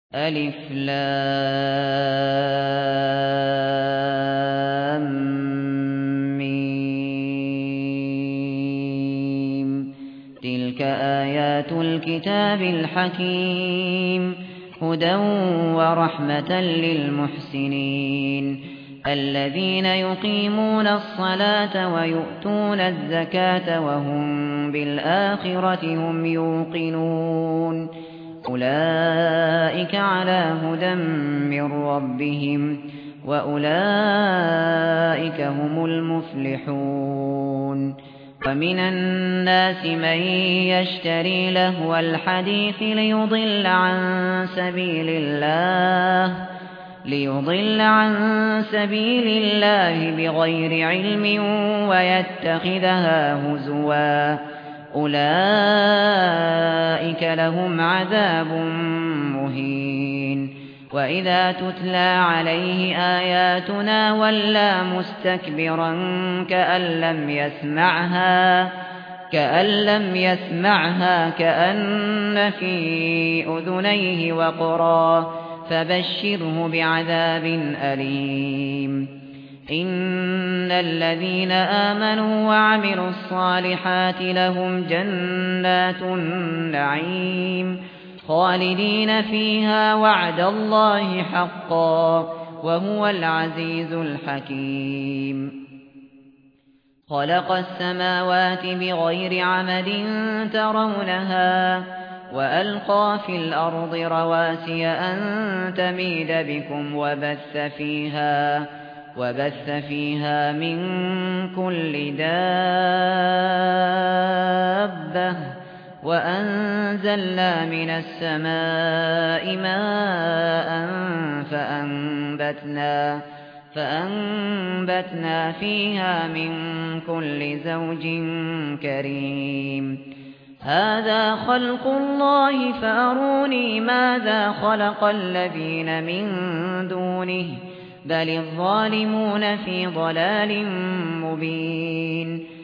ألف لام ميم تلك آيات الكتاب الحكيم هدى ورحمة للمحسنين الذين يقيمون الصلاة ويؤتون الزكاة وهم بالآخرة هم يوقنون أولئك على هدى من ربهم وأولئك هم المفلحون ومن الناس من يشتري لهو الحديث ليضل عن سبيل الله بغير علم ويتخذها هزوا أولئك لهم عذاب مهين وإذا تتلى عليه آياتنا ولى مستكبرا كأن لم يسمعها كأن في أذنيه وقرا فبشره بعذاب أليم إن الذين آمنوا وعملوا الصالحات لهم جنات النعيم خالدين فيها وعد الله حقا وهو العزيز الحكيم خلق السماوات بغير عمد ترونها وألقى في الأرض رواسي أن تميد بكم وبث فيها من كل دابة وأنزلنا من السماء ماء فأنبتنا فيها من كل زوج كريم هذا خلق الله فأروني ماذا خلق الذين من دونه بل الظالمون في ضلال مبين